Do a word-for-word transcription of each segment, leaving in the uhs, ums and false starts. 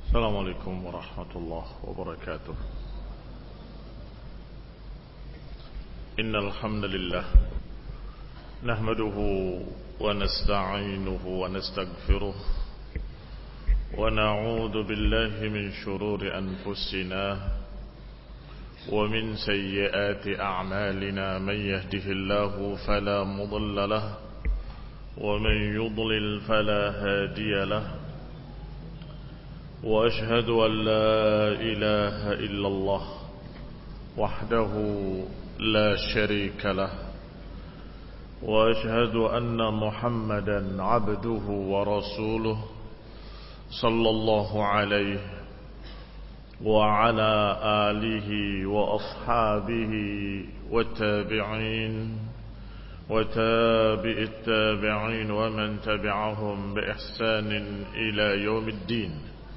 السلام عليكم ورحمة الله وبركاته. إن الحمد لله نحمده ونستعينه ونستغفره ونعوذ بالله من شرور أنفسنا ومن سيئات أعمالنا. من يهده الله فلا مضل له ومن يضلل فلا هادي له. وأشهد أن لا إله إلا الله وحده لا شريك له. وأشهد أن محمدا عبده ورسوله صلى الله عليه وعلى آله وأصحابه والتابعين وتابع التابعين ومن تبعهم بإحسان إلى يوم الدين.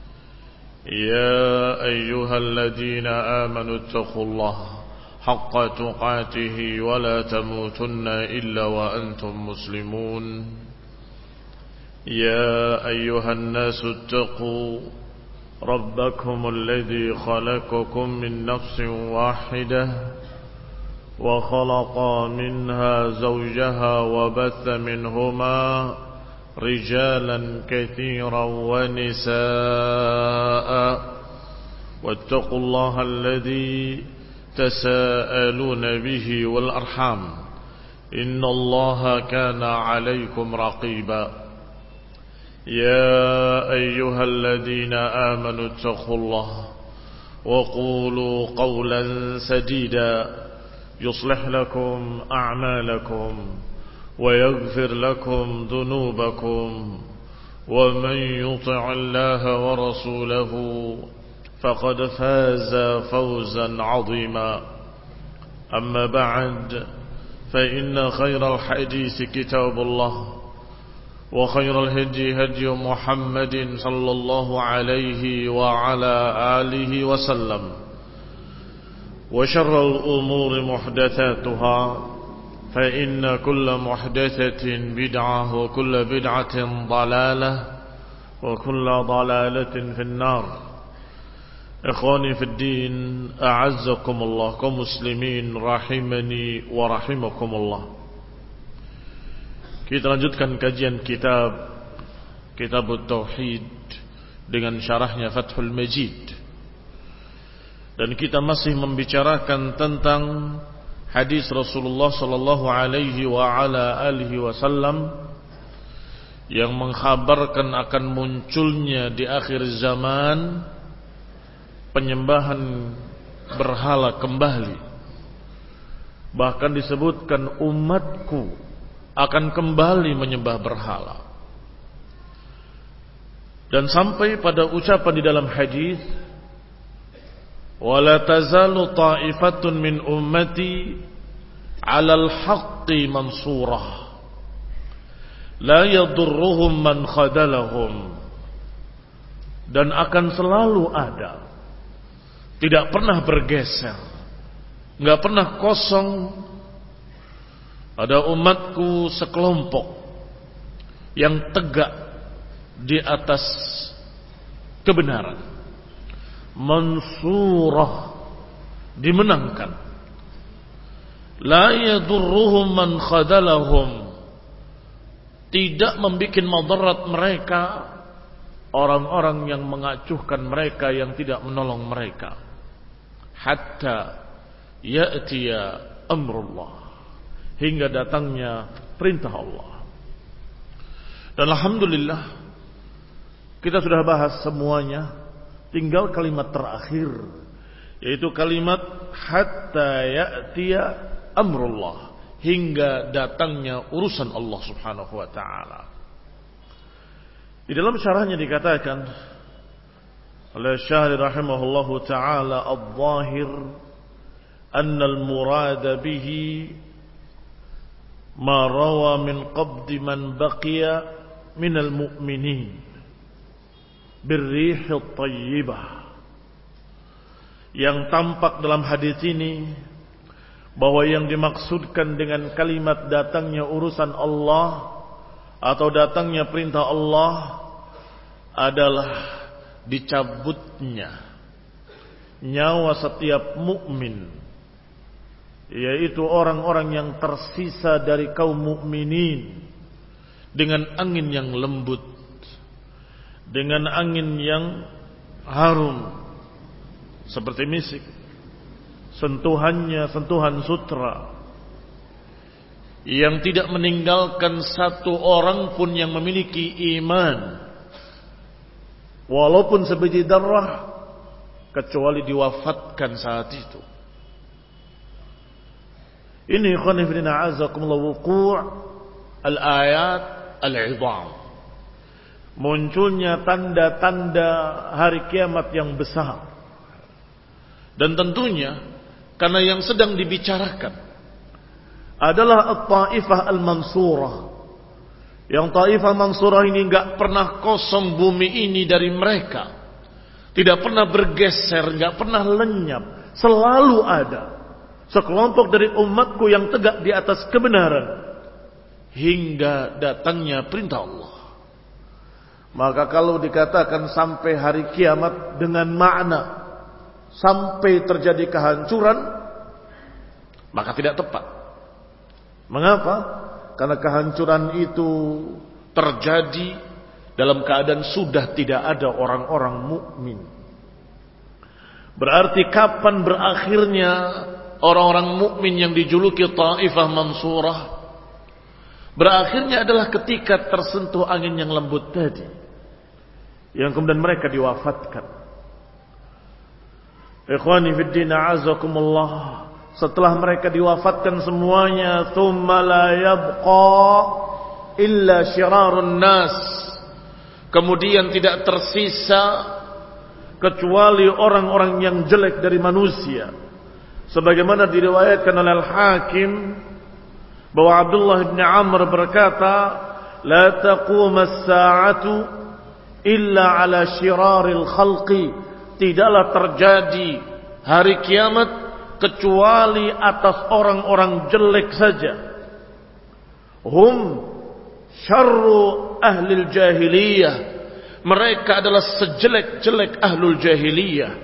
يا أيها الذين آمنوا اتقوا الله حق تقاته ولا تموتن إلا وأنتم مسلمون. يا أيها الناس اتقوا ربكم الذي خلقكم من نفس واحدة وخلق منها زوجها وبث منهما رجالا كثيرا ونساء. واتقوا الله الذي تساءلون به والأرحام إن الله كان عليكم رقيبا. يا أيها الذين آمنوا اتقوا الله وقولوا قولا سديدا يصلح لكم أعمالكم ويغفر لكم ذنوبكم ومن يطع الله ورسوله فقد فاز فوزا عظيما. أما بعد فإن خير الحديث كتاب الله وخير الهدي هدي محمد صلى الله عليه وعلى آله وسلم. وشر الأمور محدثاتها فإن كل محدثة بدعة وكل بدعة ضلالة وكل ضلالة في النار. إخواني في الدين أعزكم الله kaum muslimin rahimani wa rahimakumullah. Kita lanjutkan kajian kitab Kitab Tauhid dengan syarahnya Fathul Majid. Dan kita masih membicarakan tentang hadis Rasulullah sallallahu alaihi wa ala alihi wasallam yang mengkhabarkan akan munculnya di akhir zaman penyembahan berhala kembali. Bahkan disebutkan umatku akan kembali menyembah berhala. Dan sampai pada ucapan di dalam hadis, wala tazalu ta'ifatun min ummati 'alal haqqi mansurah la yadurruhum man khadalahum. Dan akan selalu ada, tidak pernah bergeser, enggak pernah kosong, ada umatku sekelompok yang tegak di atas kebenaran, mansurah, dimenangkan, la yadurruhum man khadalahum, tidak membuat madarat mereka orang-orang yang mengacuhkan mereka, yang tidak menolong mereka, hatta ya'tiya amrullah, hingga datangnya perintah Allah. Dan alhamdulillah kita sudah bahas semuanya. Tinggal kalimat terakhir, yaitu kalimat hatta ya'tiya amrullah, hingga datangnya urusan Allah subhanahu wa ta'ala. Di dalam syarahnya dikatakan oleh Syarih rahimahullahu ta'ala, al-zahir anna al-murada bihi ma rawa min qabdi man baqiya min al-mu'minin birrih at-tayyibah. Yang tampak dalam hadis ini bahwa yang dimaksudkan dengan kalimat datangnya urusan Allah atau datangnya perintah Allah adalah dicabutnya nyawa setiap mukmin, yaitu orang-orang yang tersisa dari kaum mukminin, dengan angin yang lembut, dengan angin yang harum seperti misik, sentuhannya sentuhan sutra yang tidak meninggalkan satu orang pun yang memiliki iman walaupun sebiji darah, kecuali diwafatkan saat itu. Ini ikhwani fillah azakumullah wuqu' al-ayat al-'idham, munculnya tanda-tanda hari kiamat yang besar. Dan tentunya karena yang sedang dibicarakan adalah at-Taifah al-Mansurah. Yang Taifah Mansurah ini enggak pernah kosong bumi ini dari mereka. Tidak pernah bergeser, enggak pernah lenyap. Selalu ada sekelompok dari umatku yang tegak di atas kebenaran hingga datangnya perintah Allah. Maka kalau dikatakan sampai hari kiamat dengan makna sampai terjadi kehancuran, maka tidak tepat. Mengapa? Karena kehancuran itu terjadi dalam keadaan sudah tidak ada orang-orang mukmin. Berarti kapan berakhirnya orang-orang mukmin yang dijuluki Taifah Mansurah? Berakhirnya adalah ketika tersentuh angin yang lembut tadi, yang kemudian mereka diwafatkan. Ikhwani fid din a'azakumullah, setelah mereka diwafatkan semuanya, thumma la yabqa illa syirarun nas, kemudian tidak tersisa kecuali orang-orang yang jelek dari manusia, sebagaimana diriwayatkan oleh Al-Hakim bahwa Abdullah bin Amr berkata, la taqum as-sa'atu illa ala syiraril khalqi, tidaklah terjadi hari kiamat kecuali atas orang-orang jelek saja. Hum syarru ahlil jahiliyah, mereka adalah sejelek-jelek ahlul jahiliyah.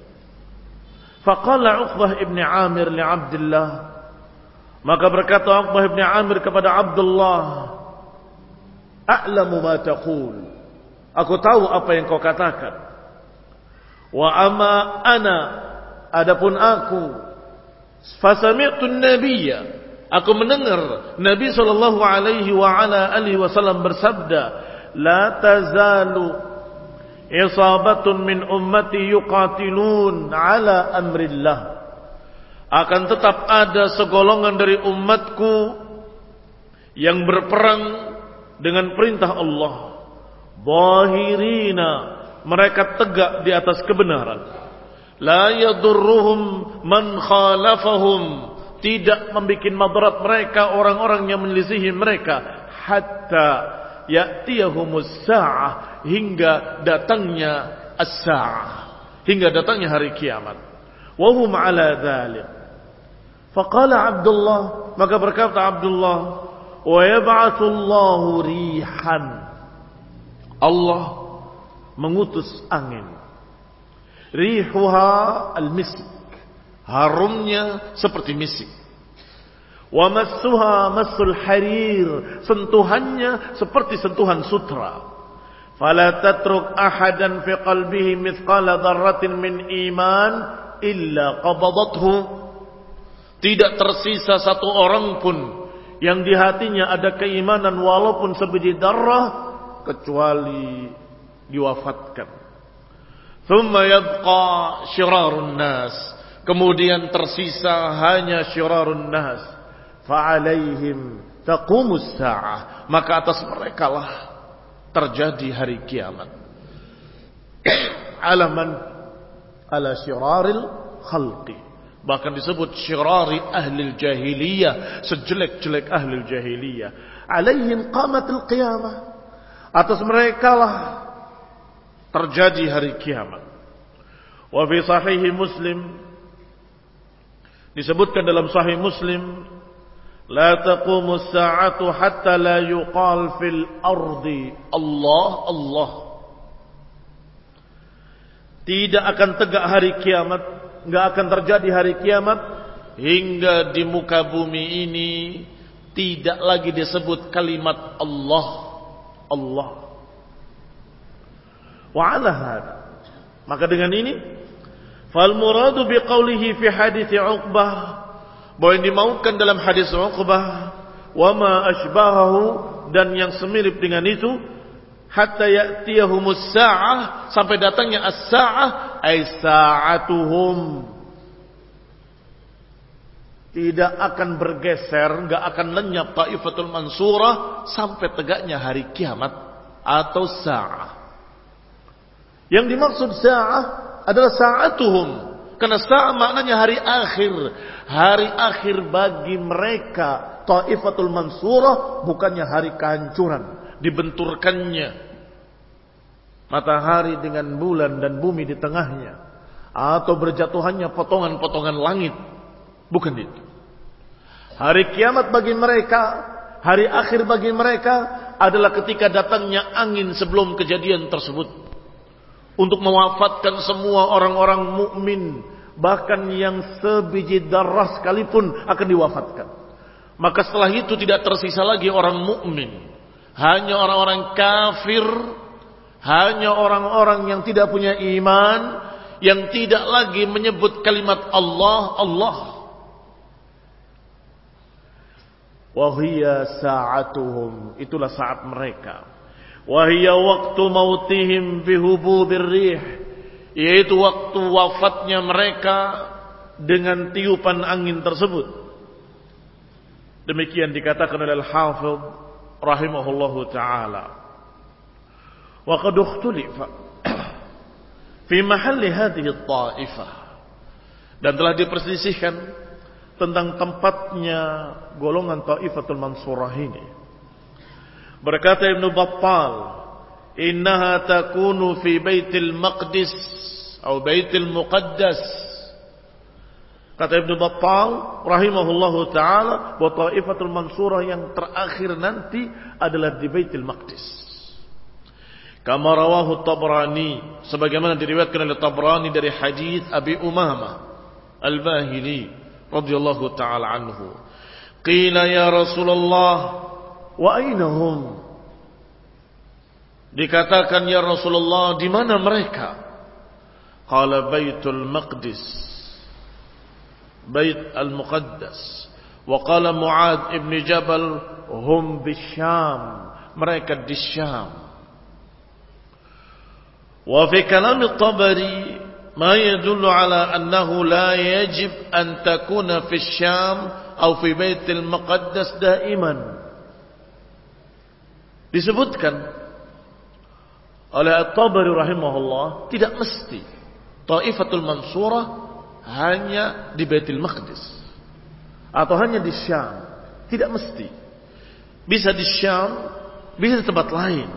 Faqala Uqbah ibn Amir li Abdullah, maka berkata Uqbah ibn Amir kepada Abdullah, a'lamu ma taqul, aku tahu apa yang kau katakan. Wa ama ana, adapun aku, fasami'tu an-nabiyya, aku mendengar Nabi sallallahu alaihi wa ala alihi wasallam bersabda, la tazalu isabatun min ummati yuqatilun ala amrillah, akan tetap ada segolongan dari umatku yang berperang dengan perintah Allah, zahirina, mereka tegak di atas kebenaran, la yadurruhum man khalafahum, tidak membuat madarat mereka orang-orang yang menyelisihi mereka, hatta ya'tiyahumus sa'ah, hingga datangnya as-sa'ah, hingga datangnya hari kiamat. Wa hum ala dzalik. Faqala Abdullah, maka berkata Abdullah, wa yab'atsu Allahu rihan, Allah mengutus angin, rihuha al-misk, harumnya seperti misik. Wa massuha massul harir, sentuhannya seperti sentuhan sutra. Fala tatruk ahadan fi qalbihi mithqala dzarratin min iman illa qabadathu, tidak tersisa satu orang pun yang di hatinya ada keimanan walaupun sebiji darah, kecuali diwafatkan. Thumma yabqa syirarun nas, kemudian tersisa hanya syirarun nas. Fa'alaihim taqumus sa'ah, maka atas mereka lah terjadi hari kiamat. Alaman ala syiraril khalqi, bahkan disebut syirari ahlil jahiliyah, sejelek-jelek ahlil jahiliyah. Alaihim qamatil qiyamah, atas mereka lah terjadi hari kiamat. Wa fi sahih Muslim, disebutkan dalam sahih Muslim, la taqumu as-sa'atu hatta la yuqal fil ardi Allah Allah. tidak akan tegak hari kiamat, enggak akan terjadi hari kiamat hingga di muka bumi ini tidak lagi disebut kalimat Allah, Allah. Wa ala hada, maka dengan ini fal muradu biqaulihi fi hadits Uqbah, bahwa yang dimaukan dalam hadis Uqbah, wa ma ashbahahu, dan yang semirip dengan itu, hatta ya'tiyahumus sa'ah, sampai datangnya as-sa'ah, ay sa'atuhum, tidak akan bergeser, enggak akan lenyap Taifatul Mansurah sampai tegaknya hari kiamat atau sa'ah. Yang dimaksud sa'ah adalah sa'atuhum, karena sa'ah maknanya hari akhir. Hari akhir bagi mereka Taifatul Mansurah, bukannya hari kehancuran, dibenturkannya matahari dengan bulan dan bumi di tengahnya, atau berjatuhannya potongan-potongan langit. Bukan itu. Hari kiamat bagi mereka, hari akhir bagi mereka adalah ketika datangnya angin sebelum kejadian tersebut, untuk mewafatkan semua orang-orang mukmin, bahkan yang sebiji darah sekalipun akan diwafatkan. Maka setelah itu tidak tersisa lagi orang mukmin, hanya orang-orang kafir, hanya orang-orang yang tidak punya iman, yang tidak lagi menyebut kalimat Allah, Allah. Wahia sa'atuhum, itulah saat mereka. Wahia waktu mautihim bihububir rih, yaitu waktu wafatnya mereka dengan tiupan angin tersebut. Demikian dikatakan oleh Al-Hafidh rahimahullahu ta'ala. Wa qad ikhtulifa fi mahalli hadhihi at-ta'ifah, dan telah diperselisihkan tentang tempatnya golongan Taifatul Mansurah ini. Berkata Ibn Battal, innaha takunu fi Baitil Maqdis atau Baitil Muqaddas. Kata Ibn Battal rahimahullahu ta'ala, bahwa Taifatul Mansurah yang terakhir nanti adalah di Baitil Maqdis. Kama rawahu Tabrani, sebagaimana diriwayatkan oleh Tabrani dari hadis Abi Umamah Al-Bahili radhiyallahu ta'ala anhu. Qila ya Rasulullah, wa aina hum? Dikatakan ya Rasulullah, di mana mereka? Qala Baitul Maqdis, Bait Al-Muqaddas. Wa qala Mu'ad ibn Jabal, hum bisyam, mereka di Syam. Wa fi kalam At-Tabari ma yadullu ala annahu la yajib an takuna fi Syam atau fi Baitil Muqaddas daiman. Disebutkan oleh At-Tabari rahimahullah, tidak mesti Taifatul Mansurah hanya di Baitul Maqdis atau hanya di Syam. Tidak mesti. Bisa di Syam, bisa di tempat lain.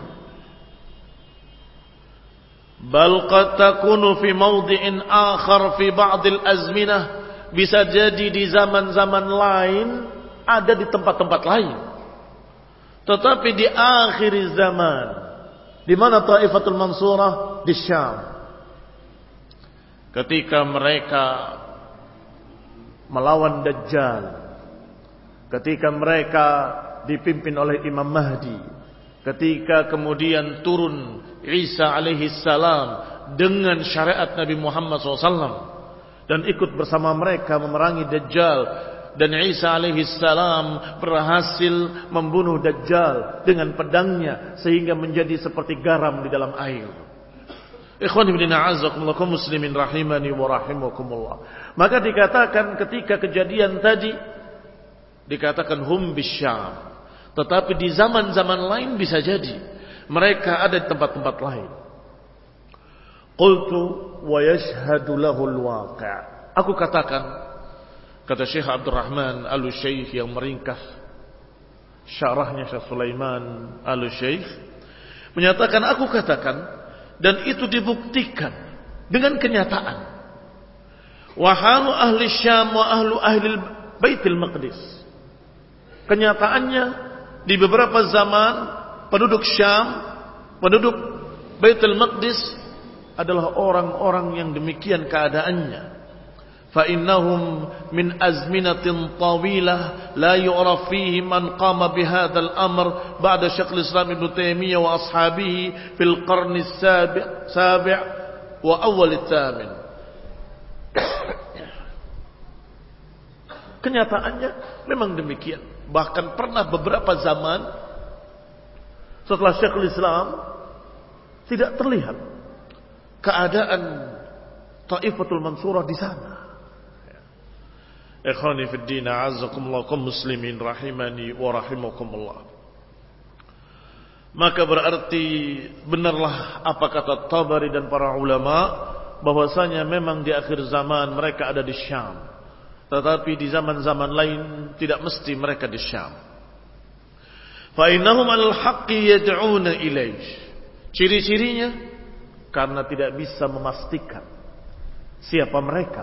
Bal qad takunu fi mawdi'in akhar fi ba'dil azminah, bisa jadi di zaman-zaman lain, ada di tempat-tempat lain. Tetapi di akhir zaman, di mana Taifatul Mansurah? Di Syam. Ketika mereka melawan Dajjal, ketika mereka dipimpin oleh Imam Mahdi, ketika kemudian turun Isa alaihi salam dengan syariat Nabi Muhammad shallallahu alaihi wasallam dan ikut bersama mereka memerangi Dajjal, dan Isa alaihi salam berhasil membunuh Dajjal dengan pedangnya sehingga menjadi seperti garam di dalam air. Ikhwani fillah, a'azzakumullah, kaum muslimin rahimani wa rahimakumullah. Maka dikatakan ketika kejadian tadi, dikatakan hum bisyam, tetapi di zaman-zaman lain bisa jadi mereka ada di tempat-tempat lain. Qultu wa yashhadu lahu al-waqi'. Aku katakan, kata Syekh Abdurrahman Al-Syekh yang meringkas syarahnya Syekh Sulaiman Al-Syekh, menyatakan, aku katakan, dan itu dibuktikan dengan kenyataan. Wa halu ahli Syam wa ahlu ahli Baitul Maqdis. Kenyataannya di beberapa zaman penduduk Syam, penduduk Baitul Maqdis adalah orang-orang yang demikian keadaannya. Fa innahum min azminatin tawilah la yu'raf fihi man qama bihadzal amr ba'da Syekhul Islam Ibnu Taimiyah wa ashabihi fil qarni as-sabi' sabi' wa awal ats-tsamin. Kenyataannya memang demikian. Bahkan pernah beberapa zaman setelah Syekhul Islam tidak terlihat keadaan Taifatul Mansurah di sana. Ikhwani fid din, a'azzakumullah kaum muslimin rahimani wa rahimakumullah. Maka berarti benarlah apa kata Tabari dan para ulama bahwasanya memang di akhir zaman mereka ada di Syam. Tetapi di zaman-zaman lain tidak mesti mereka di Syam. Fa innahum al-haqqi yad'una ilaih. Ciri-cirinya karena tidak bisa memastikan siapa mereka,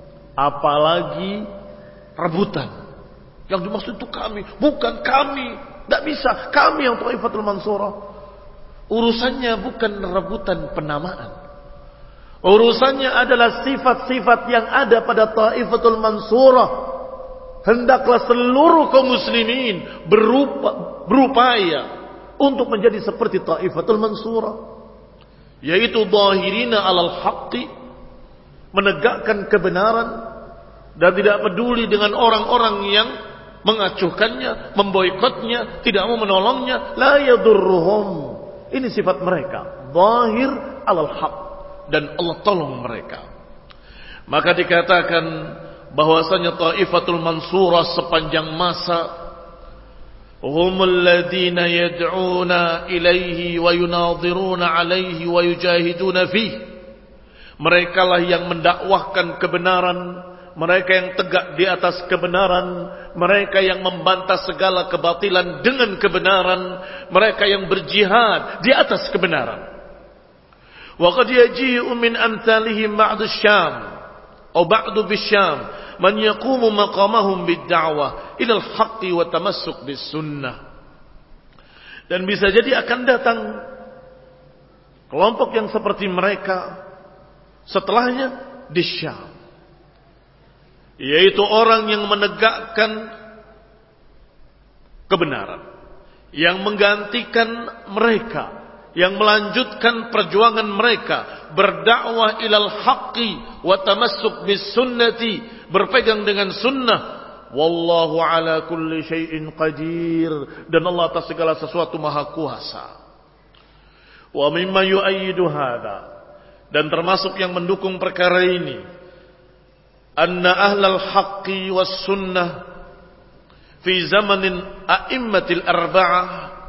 apalagi rebutan. Yang dimaksud itu kami, bukan kami. Tidak bisa, kami yang Taifatul Mansurah. Urusannya bukan rebutan penamaan. Urusannya adalah sifat-sifat yang ada pada Taifatul Mansurah. Hendaklah seluruh kaum muslimin berupa, berupaya untuk menjadi seperti Taifatul Mansurah, yaitu zahirina alal haqqi, menegakkan kebenaran dan tidak peduli dengan orang-orang yang mengacuhkannya, memboikotnya, tidak mau menolongnya. La yadurruhum. Ini sifat mereka, zahir alal haq, dan Allah tolong mereka. Maka dikatakan bahwasanya Taifatul Mansurah sepanjang masa humul ladzina yad'una ilaihi wa yunadhiruna alaihi wa yujahiduna fihi. Merekalah yang mendakwahkan kebenaran, mereka yang tegak di atas kebenaran, mereka yang membantah segala kebatilan dengan kebenaran, mereka yang berjihad di atas kebenaran. Wa qad yaji'u min amsalihim ba'du Syam atau ba'du bisyam man yaqumu maqamahum bid-da'wah ila al-haqqi wa tamassuk bis-sunnah. Dan bisa jadi akan datang kelompok yang seperti mereka setelahnya di Syam, yaitu orang yang menegakkan kebenaran, yang menggantikan mereka, yang melanjutkan perjuangan mereka, berdakwah ilal haqqi wa tamassuk bis sunnati, berpegang dengan sunnah. Wallahu ala kulli syai'in qadir, dan Allah atas segala sesuatu maha kuasa. Wa mimma yu'ayyidu hadha, dan termasuk yang mendukung perkara ini, anna ahlal haqqi was sunnah fi zamanin a'immatil arba'ah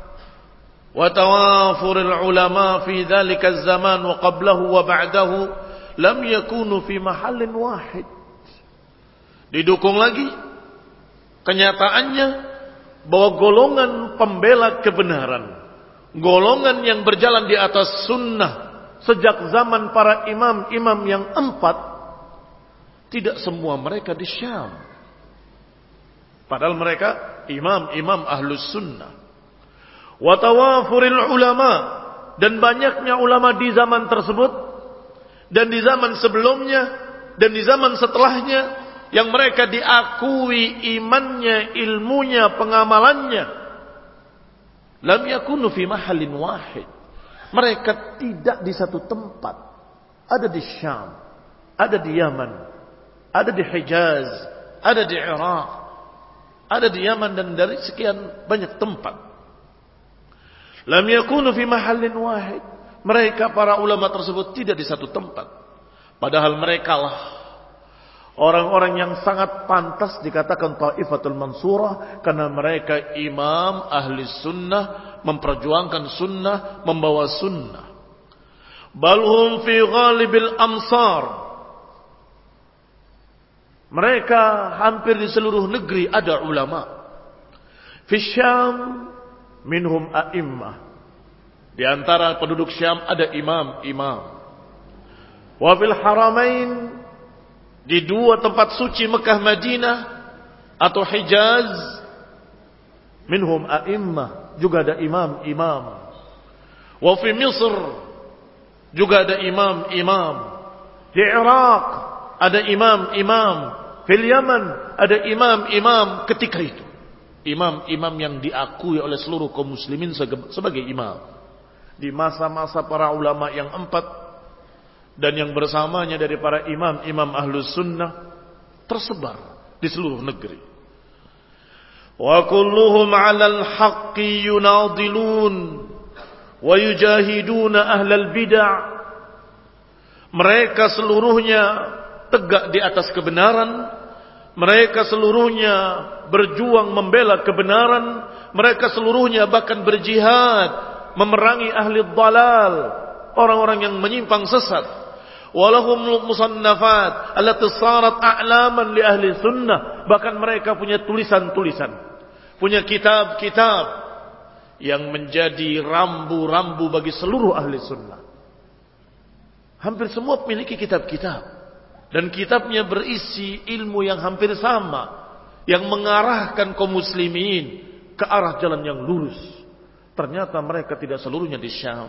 wa tawafuril ulama fi dhalika zaman wa qablahu wa ba'dahu lam yakunu fi mahallin wahid. Didukung lagi kenyataannya bahwa golongan pembela kebenaran, golongan yang berjalan di atas sunnah sejak zaman para imam-imam yang empat, tidak semua mereka di Syam. Padahal mereka imam-imam ahlus sunnah. Wa tawafuril ulama, dan banyaknya ulama di zaman tersebut dan di zaman sebelumnya dan di zaman setelahnya, yang mereka diakui imannya, ilmunya, pengamalannya. Lam yakunu fi mahallin wahid. Mereka tidak di satu tempat. Ada di Syam, ada di Yaman, ada di Hijaz, ada di Iraq, ada di Yaman, dan dari sekian banyak tempat. Lam yakunu fi mahallin wahid. Mereka para ulama tersebut tidak di satu tempat. Padahal mereka lah orang-orang yang sangat pantas dikatakan Taifatul Mansurah, karena mereka imam ahli sunnah, memperjuangkan sunnah, membawa sunnah. Balhum fi ghalibil amsar. Mereka hampir di seluruh negeri ada ulama. Fi Syam minhum a'immah. Di antara penduduk Syam ada imam-imam. Wa fil haramain, di dua tempat suci Mekah Madinah atau Hijaz, minhum a'immah, juga ada imam-imam. Wa fi Misr, Juga ada imam-imam di Irak, ada imam-imam fil Yaman, ada imam-imam ketika itu. Imam-imam yang diakui oleh seluruh kaum muslimin sebagai imam. Di masa-masa para ulama yang empat dan yang bersamanya dari para imam-imam ahlus sunnah tersebar di seluruh negeri. Wa kulluhum 'alal haqqi yunadilun wa yujahiduna ahlal bid'ah. Mereka seluruhnya tegak di atas kebenaran. Mereka seluruhnya berjuang membela kebenaran. Mereka seluruhnya bahkan berjihad memerangi ahli dhalal, orang-orang yang menyimpang sesat. Walahum musannafat allati sarat a'laman li ahli sunnah. Bahkan mereka punya tulisan-tulisan, punya kitab-kitab yang menjadi rambu-rambu bagi seluruh ahli sunnah. Hampir semua memiliki kitab-kitab. Dan kitabnya berisi ilmu yang hampir sama, yang mengarahkan kaum muslimin ke arah jalan yang lurus. Ternyata mereka tidak seluruhnya di Syam.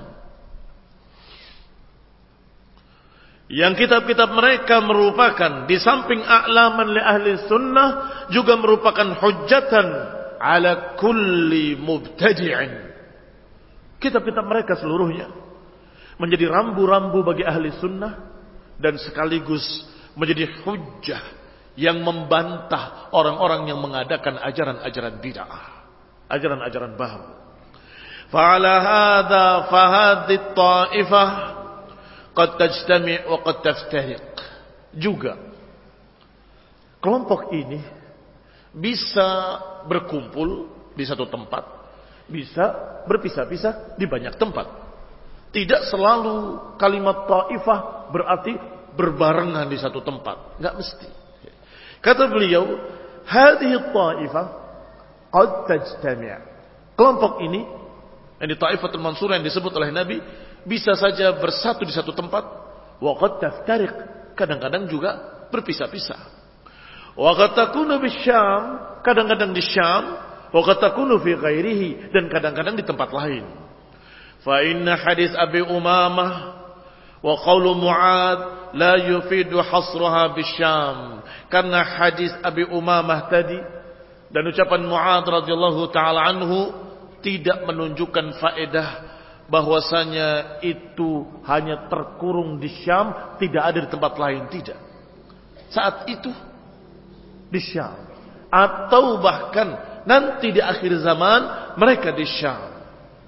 Yang kitab-kitab mereka merupakan di samping a'laman li ahli sunnah juga merupakan hujjatan ala kulli mubtadi'in. Kitab-kitab mereka seluruhnya menjadi rambu-rambu bagi ahli sunnah dan sekaligus menjadi hujjah yang membantah orang-orang yang mengadakan ajaran-ajaran bid'ah, ajaran-ajaran baru. Fa'ala hadza fahadhi ta'ifah qad tajtami' wa qad taftariq. Juga kelompok ini bisa berkumpul di satu tempat, bisa berpisah-pisah di banyak tempat. Tidak selalu kalimat ta'ifah berarti berbarengan di satu tempat. Enggak mesti. Kata beliau, hadhihi ta'ifah qad tajtami'. Kelompok ini, yang di Ta'ifatul Mansurah yang disebut oleh Nabi, bisa saja bersatu di satu tempat. Wa qad taftariq. Kadang-kadang juga berpisah-pisah. Wa qad takunu bisyam. Kadang-kadang di Syam. Wa qad takunu fi ghairihi. Dan kadang-kadang di tempat lain. Fa inna hadis Abi Umamah wa qaulu Mu'ad la yufidu hasraha bisyam. Karena hadis Abi Umamah tadi dan ucapan Mu'ad radhiyallahu taala anhu tidak menunjukkan faedah bahwasanya itu hanya terkurung di Syam, tidak ada di tempat lain, tidak. Saat itu di Syam atau bahkan nanti di akhir zaman mereka di Syam.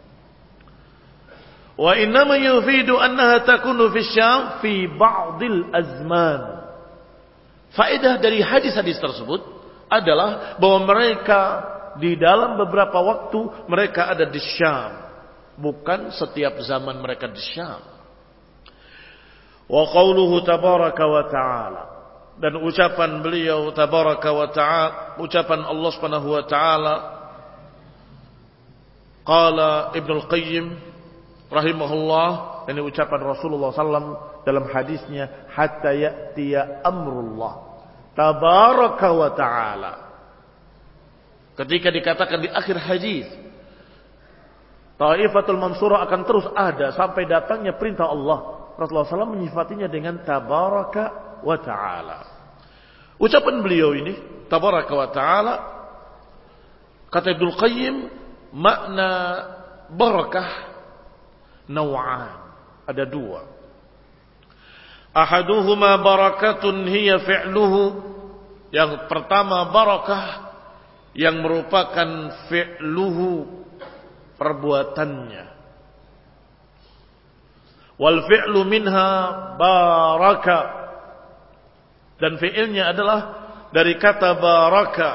Wa innama yufidu annaha takunu fi Syam fi ba'dil azman. Faedah dari hadis-hadis tersebut adalah bahwa mereka di dalam beberapa waktu mereka ada di Syam, bukan setiap zaman mereka di Syam. Wa qauluhu tabaraka wa ta'ala, dan ucapan beliau tabaraka wa ta'ala, ucapan Allah Subhanahu wa ta'ala, qala Ibnu Al-Qayyim rahimahullah, ini ucapan Rasulullah sallallahu alaihi wasallam dalam hadisnya, hatta ya'tiya amrullah tabaraka wa ta'ala. Ketika dikatakan di akhir hadis, Ta'ifatul Mansurah akan terus ada sampai datangnya perintah Allah. Rasulullah sallallahu alaihi wasallam menyifatinya dengan tabaraka wa ta'ala. Ucapan beliau ini, tabaraka wa ta'ala, kata Ibnu Qayyim, makna barakah naw'an, ada dua. Ahaduhuma barakatun hiya fi'luhu. Yang pertama barakah yang merupakan fi'luhu, perbuatannya. Wal fi'lu minha baraka, dan fi'ilnya adalah dari kata baraka.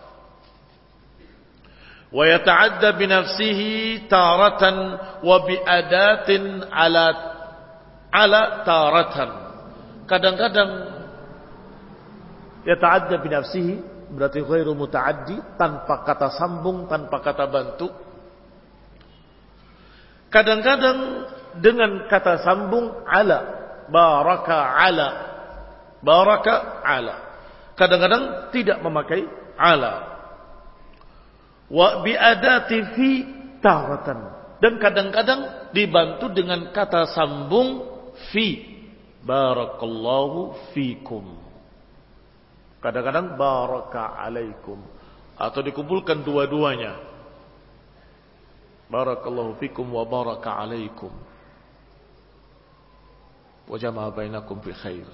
Wa yata'adda bi nafsihi taratan wa bi adatin ala ala taratan. Kadang-kadang yata'adda bi nafsihi berarti ghairu muta'addi, tanpa kata sambung, tanpa kata bantu. Kadang-kadang dengan kata sambung ala, baraka ala, baraka ala. Kadang-kadang tidak memakai ala. Wa bi adati fi taratan, dan kadang-kadang dibantu dengan kata sambung fi. Barakallahu fikum. Kadang-kadang baraka alaikum. Atau dikumpulkan dua-duanya. Barakallahu fikum wa baraka alaikum. Wa jama'a bainakum fi khair.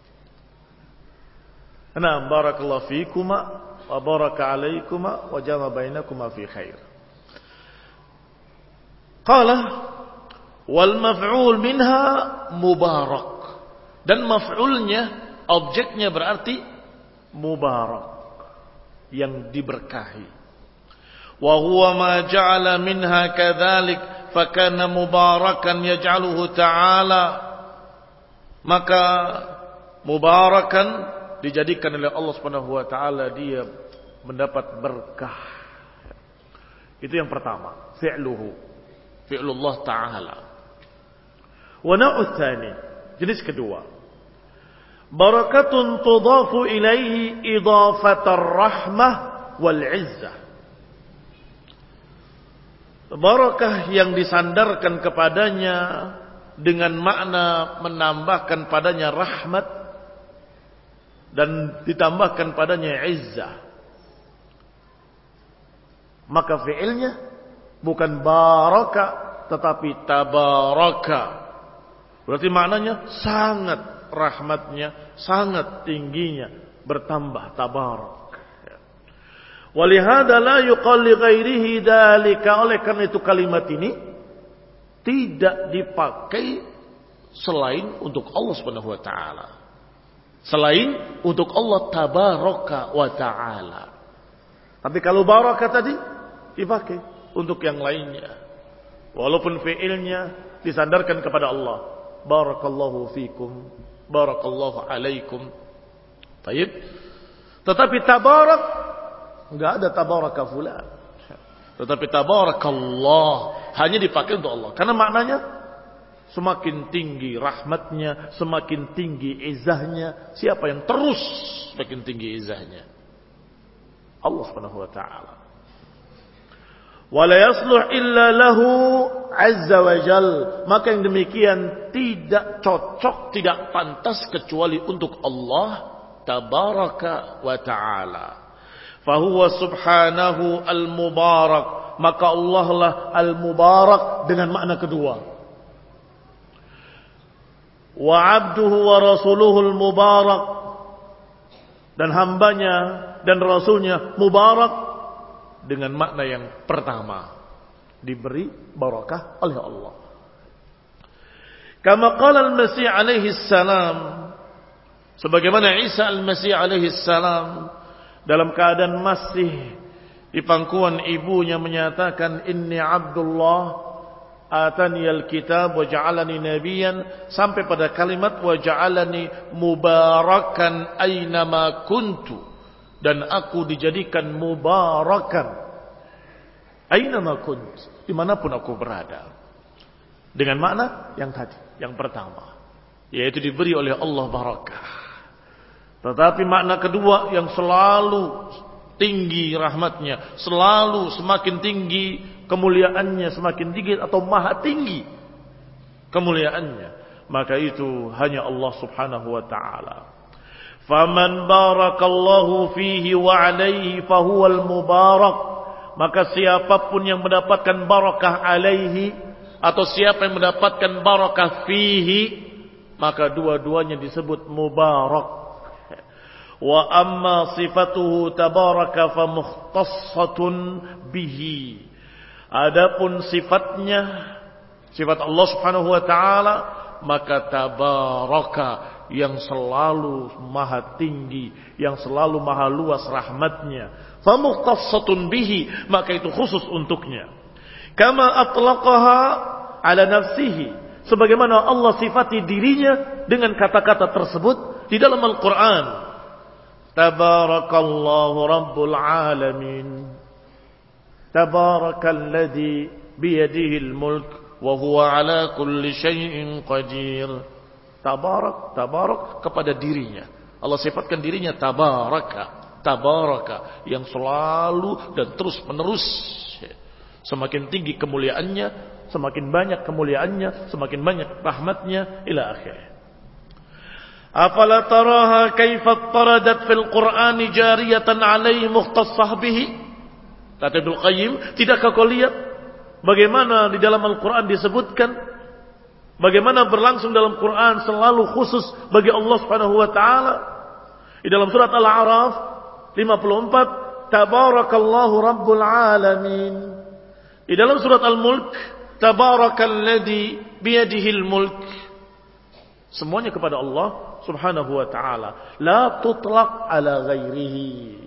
Nah, barakallahu fikuma wa baraka alaikuma wa jama'a bainakuma fi khair. Qala wal maf'ul minha mubarak. Dan maf'ulnya, objeknya berarti mubarak, yang diberkahi. Wa huwa ma ja'ala minha kadzalik fa kana mubarakan yaj'aluhu ta'ala. Maka mubarakan dijadikan oleh Allah Subhanahu wa taala, dia mendapat berkah. Itu yang pertama, fi'luhu, fi'lullah ta'ala. Wa nau'u tsani, jenis kedua, barakatun tudafu ilaihi idafatar rahmah wal izzah. Barakah yang disandarkan kepadanya dengan makna menambahkan padanya rahmat dan ditambahkan padanya izzah. Maka fi'ilnya bukan baraka tetapi tabaraka. Berarti maknanya sangat rahmatnya, sangat tingginya, bertambah, tabarak. Walihada la yuqal li ghairihi dalika. Oleh karena itu kalimat ini tidak dipakai selain untuk Allah Subhanahu wa taala. Selain untuk Allah tabaraka wa taala. Tapi kalau baraka tadi dipakai untuk yang lainnya. Walaupun fi'ilnya disandarkan kepada Allah. Barakallahu fikum, barakallahu alaikum. Baik. Tetapi tabarak, enggak ada tabaraka fulan. Tetapi tabarakallah hanya dipakai untuk Allah. Karena maknanya semakin tinggi rahmatnya, semakin tinggi izahnya. Siapa yang terus semakin tinggi izahnya? Allah Subhanahu wa taala. Wala yasluh illa lahu azza wa jal. Maka yang demikian tidak cocok, tidak pantas kecuali untuk Allah tabaraka wa ta'ala. Fahuwa subhanahu al-mubarak. Maka Allah lah al-mubarak dengan makna kedua. Wa abduhu wa rasuluhu al-mubarak. Dan hambanya dan rasulnya mubarak dengan makna yang pertama, diberi barakah oleh Allah. Kama qala al-Masih alaihi salam, sebagaimana Isa al-Masih alaihi salam dalam keadaan masih di pangkuan ibunya menyatakan inni Abdullah atani al-kitab wa ja'alani nabiyyan, sampai pada kalimat wa ja'alani mubarakan aynama kuntu, dan aku dijadikan mubarakan aynama kunt, dimanapun aku berada. Dengan makna yang tadi, yang pertama, yaitu diberi oleh Allah barakah. Tetapi makna kedua yang selalu tinggi rahmatnya, selalu semakin tinggi kemuliaannya, semakin tinggi atau maha tinggi kemuliaannya, maka itu hanya Allah Subhanahu wa ta'ala. Faman barakallahu fihi wa alaihi fahuwal mubarak. Maka siapapun yang mendapatkan barakah alaihi, atau siapa yang mendapatkan barakah fihi, maka dua-duanya disebut mubarak. Wa amma sifatuhu tabaraka fa mukhtassatun bihi. Adapun sifatnya, sifat Allah Subhanahu wa taala, maka tabaraka yang selalu maha tinggi, yang selalu maha luas rahmatnya, fa mukhtassatun bihi, maka itu khusus untuknya. Kama atlaqaha ala nafsihi, sebagaimana Allah sifati dirinya dengan kata-kata tersebut di dalam Al-Quran. Tabarakallahu Rabbul Alamin, Tabarakalladzi biyadihil mulk wa huwa ala kulli syai'in qadir. Tabarak, tabarak kepada dirinya. Allah sifatkan dirinya tabaraka, tabaraka, yang selalu dan terus menerus semakin tinggi kemuliaannya, semakin banyak kemuliaannya, semakin banyak rahmatnya ila akhirih. Afala taraha kaifa taradat fil Qur'ani jariyatan alaihi mukhtassah bihi? Kata Ibnu Qayyim, tidakkah kau lihat bagaimana di dalam Al-Qur'an disebutkan, bagaimana berlangsung dalam Quran selalu khusus bagi Allah Subhanahu wa taala. Di dalam surat Al-A'raf lima puluh empat, tabarakallahu rabbul alamin. Di dalam surat Al-Mulk, tabarakalladzi biyadihil mulk. Semuanya kepada Allah Subhanahu wa taala, la tutlaq ala ghairihi.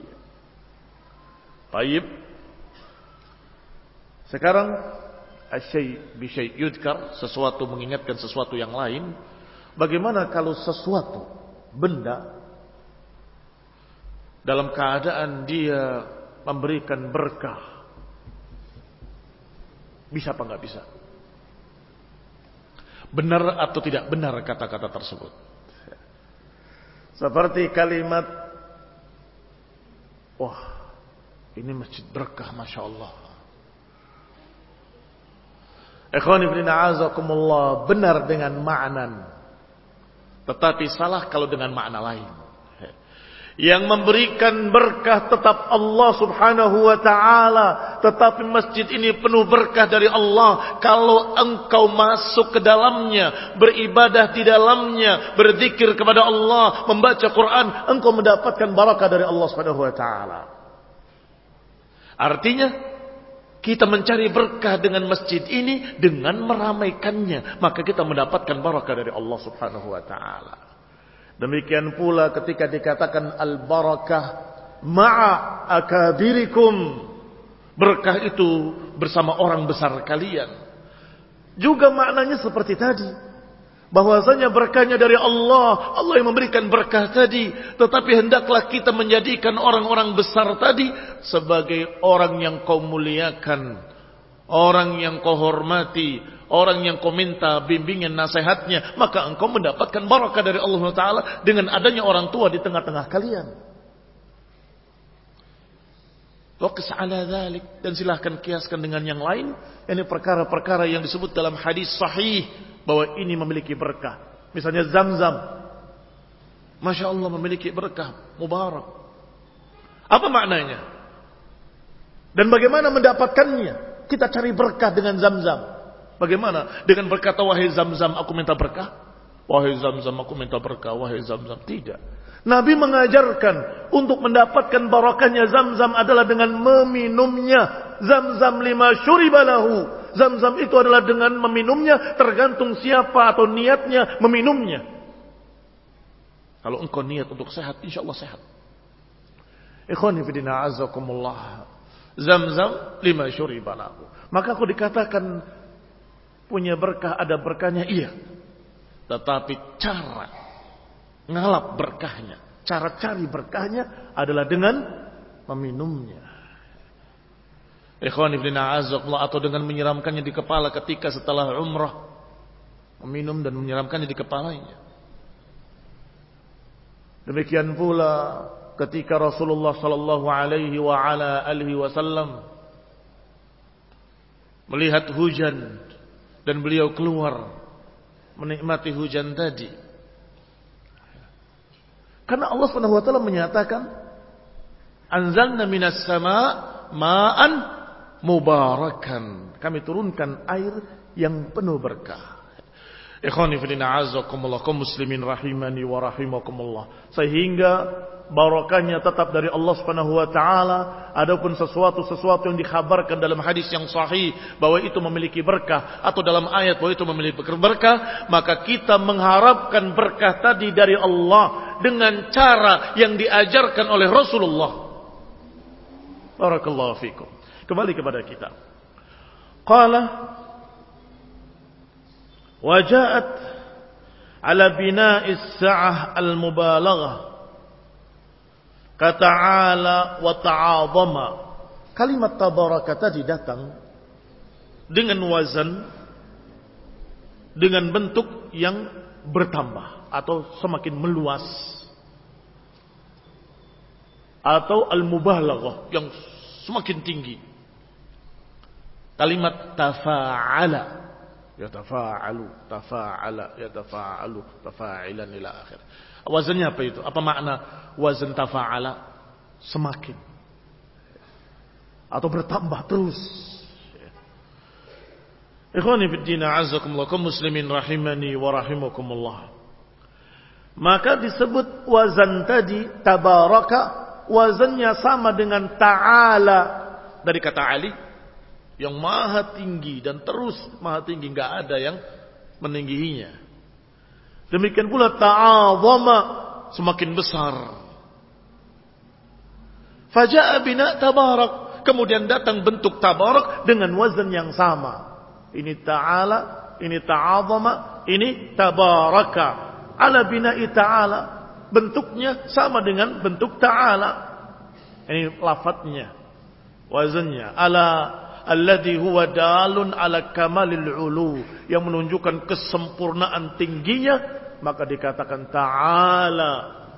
Baik. Sekarang asyai bi syai' yudkar, sesuatu mengingatkan sesuatu yang lain. Bagaimana kalau sesuatu benda dalam keadaan dia memberikan berkah, bisa apa enggak bisa? Benar atau tidak benar kata-kata tersebut? Seperti kalimat, wah, ini masjid berkah, masya Allah. Ikhwani fillah azakumullah, benar dengan makna, tetapi salah kalau dengan makna lain. Yang memberikan berkah tetap Allah Subhanahu wa ta'ala, tetapi masjid ini penuh berkah dari Allah kalau engkau masuk ke dalamnya, beribadah di dalamnya, berzikir kepada Allah, membaca Quran, engkau mendapatkan barakah dari Allah Subhanahu wa ta'ala. Artinya kita mencari berkah dengan masjid ini dengan meramaikannya, maka kita mendapatkan barakah dari Allah Subhanahu wa ta'ala. Demikian pula ketika dikatakan al-barakah ma'a akabirikum, berkah itu bersama orang besar kalian. Juga maknanya seperti tadi, bahwasanya berkahnya dari Allah, Allah yang memberikan berkah tadi, tetapi hendaklah kita menjadikan orang-orang besar tadi sebagai orang yang kau muliakan, orang yang kau hormati, orang yang kau minta bimbingan nasihatnya, maka engkau mendapatkan barakah dari Allah Taala dengan adanya orang tua di tengah-tengah kalian. Waqis ala dzalik, dan silahkan kiaskan dengan yang lain. Ini perkara-perkara yang disebut dalam hadis sahih bahwa ini memiliki berkah. Misalnya Zam-Zam, masya Allah memiliki berkah, mubarak. Apa maknanya? Dan bagaimana mendapatkannya? Kita cari berkah dengan Zam-Zam. Bagaimana? Dengan berkata, wahai Zam-Zam, aku minta berkah. Wahai Zam-Zam, aku minta berkah. Wahai Zam-Zam. Tidak. Nabi mengajarkan untuk mendapatkan barakahnya Zam-Zam adalah dengan meminumnya. Zam-Zam lima syuribalahu. Zam-Zam itu adalah dengan meminumnya, tergantung siapa atau niatnya meminumnya. Kalau engkau niat untuk sehat, insya Allah sehat. Ikhwani fidina azakumullah. Zam-Zam lima syuribalahu. Maka aku dikatakan punya berkah, ada berkahnya, iya. Tetapi cara ngalap berkahnya, cara cari berkahnya adalah dengan meminumnya. Ikhwan ibn a'azakullah, atau dengan menyiramkannya di kepala ketika setelah umrah, meminum dan menyiramkannya di kepalanya. Demikian pula ketika Rasulullah sallallahu alaihi wa ala alihi wasallam melihat hujan dan beliau keluar menikmati hujan tadi. Karena Allah Subhanahu wa taala menyatakan, anzalna minas sama' ma'an mubarakan. Kami turunkan air yang penuh berkah. Ikhwani fillah azakumullah, kaum muslimin rahimani wa rahimakumullah. Sehingga barakahnya tetap dari Allah Subhanahu wa taala. Adapun sesuatu-sesuatu yang dikhabarkan dalam hadis yang sahih bahwa itu memiliki berkah, atau dalam ayat bahwa itu memiliki berkah, maka kita mengharapkan berkah tadi dari Allah dengan cara yang diajarkan oleh Rasulullah. Barakallahu fikum. Kembali kepada kita. Qala waja'at ala bina'is sa'ah al-mubalaghah kata'ala wa ta'adhama. Kalimat tabaraka tadi datang dengan wazan, dengan bentuk yang bertambah atau semakin meluas, atau al-mubalaghah yang semakin tinggi. kalimat tafa'ala, yatafa'alu, tafa'ala, yatafa'alu, tafa'ilan ila akhir. Wazannya apa itu? Apa makna wazan tafa'ala? Semakin atau bertambah terus. Ikhwani fid din, a'azzakumullah, kaum muslimin rahimani wa rahimakumullah. Maka disebut wazan tadi tabaraka, wazannya sama dengan ta'ala, dari kata ali, yang maha tinggi dan terus maha tinggi, enggak ada yang meningginya. Demikian pula ta'azama, semakin besar. Faja'a bina tabarak, kemudian datang bentuk tabarak dengan wazan yang sama. Ini ta'ala, ini ta'azama, ini tabaraka. Ala bina'i ta'ala, bentuknya sama dengan bentuk ta'ala. Ini lafadznya, wazannya. Ala alladhi huwa dalun ala kamalil ulu, yang menunjukkan kesempurnaan tingginya, maka dikatakan ta'ala.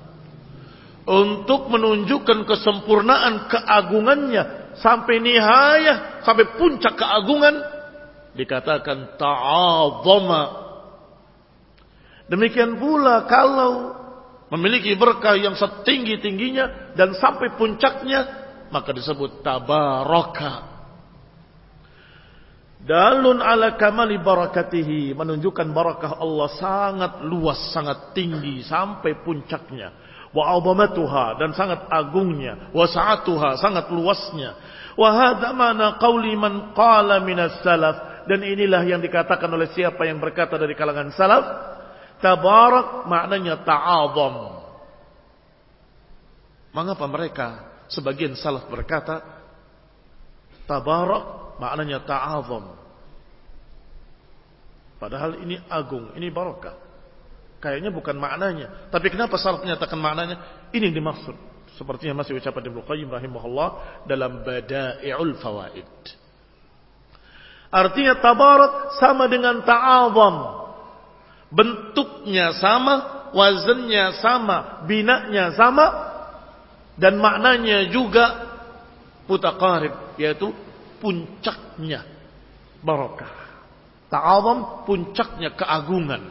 Untuk menunjukkan kesempurnaan keagungannya sampai nihayah, sampai puncak keagungan, dikatakan ta'azama. Demikian pula kalau memiliki berkah yang setinggi-tingginya dan sampai puncaknya, maka disebut tabaraka. Dalun ala kamali barakatihi, menunjukkan barakah Allah sangat luas, sangat tinggi sampai puncaknya. Wa 'azamatuha, dan sangat agungnya. Wa sa'atuha, sangat luasnya. Wa hadza ma'na qauli man qala minas salaf, dan inilah yang dikatakan oleh siapa yang berkata dari kalangan salaf. Tabarak maknanya ta'azam. Mengapa mereka sebagian salaf berkata tabarak maknanya ta'azam? Padahal ini agung, ini barakah. Kayaknya bukan maknanya. Tapi kenapa salaf menyatakan maknanya? Ini yang dimaksud. Sepertinya masih ucapan Ibnu Qayyim rahimahullah dalam Bada'iul Fawaid. Artinya tabarak sama dengan ta'azam. Bentuknya sama, wazannya sama, binanya sama, dan maknanya juga mutaqarib, yaitu puncaknya barakah. Ta'azam puncaknya keagungan.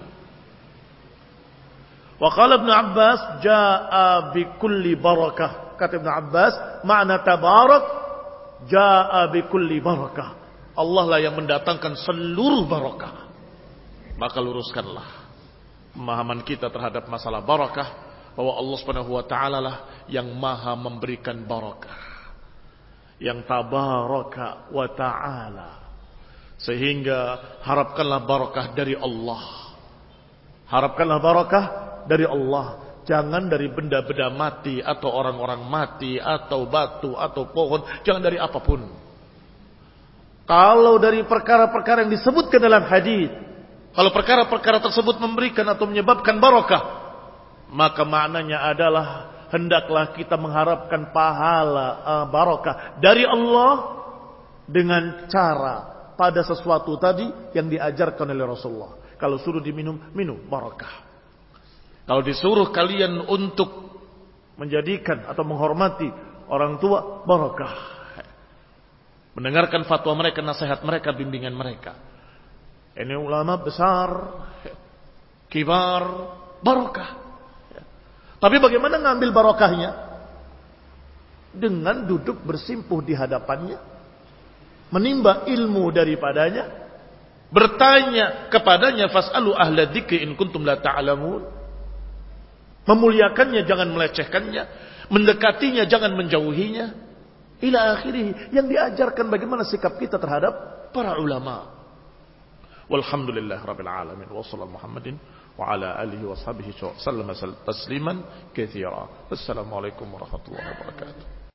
Wa qala Ibnu Abbas jaa bi kulli barakah. Kata Ibnu Abbas, makna tabarak jaa bi kulli barakah. Allah lah yang mendatangkan seluruh barakah. Maka luruskanlah pemahaman kita terhadap masalah barakah, bahwa Allah Subhanahu wa taala lah yang maha memberikan barakah, yang tabaraka wa taala. Sehingga harapkanlah barakah dari Allah. Harapkanlah barakah dari Allah, jangan dari benda-benda mati atau orang-orang mati atau batu atau pohon, jangan dari apapun. Kalau dari perkara-perkara yang disebutkan dalam hadis, kalau perkara-perkara tersebut memberikan atau menyebabkan barakah, maka maknanya adalah hendaklah kita mengharapkan pahala uh, barakah dari Allah dengan cara pada sesuatu tadi yang diajarkan oleh Rasulullah. Kalau suruh diminum, minum barakah. Kalau disuruh kalian untuk menjadikan atau menghormati orang tua, barakah. Mendengarkan fatwa mereka, nasihat mereka, bimbingan mereka. Ini ulama besar, kibar, barakah. Tapi bagaimana ngambil barakahnya? Dengan duduk bersimpuh di hadapannya, menimba ilmu daripadanya, bertanya kepadanya, fas'alu ahla dzikri in kuntum la ta'lamun. Memuliakannya, jangan melecehkannya. Mendekatinya, jangan menjauhinya. Ila akhirih, yang diajarkan bagaimana sikap kita terhadap para ulama. Walhamdulillah rabbil alamin wa sallallahu Muhammadin wa ala alihi wa sahbihi wa sallam tasliman katsira. Wassalamualaikum warahmatullahi wabarakatuh.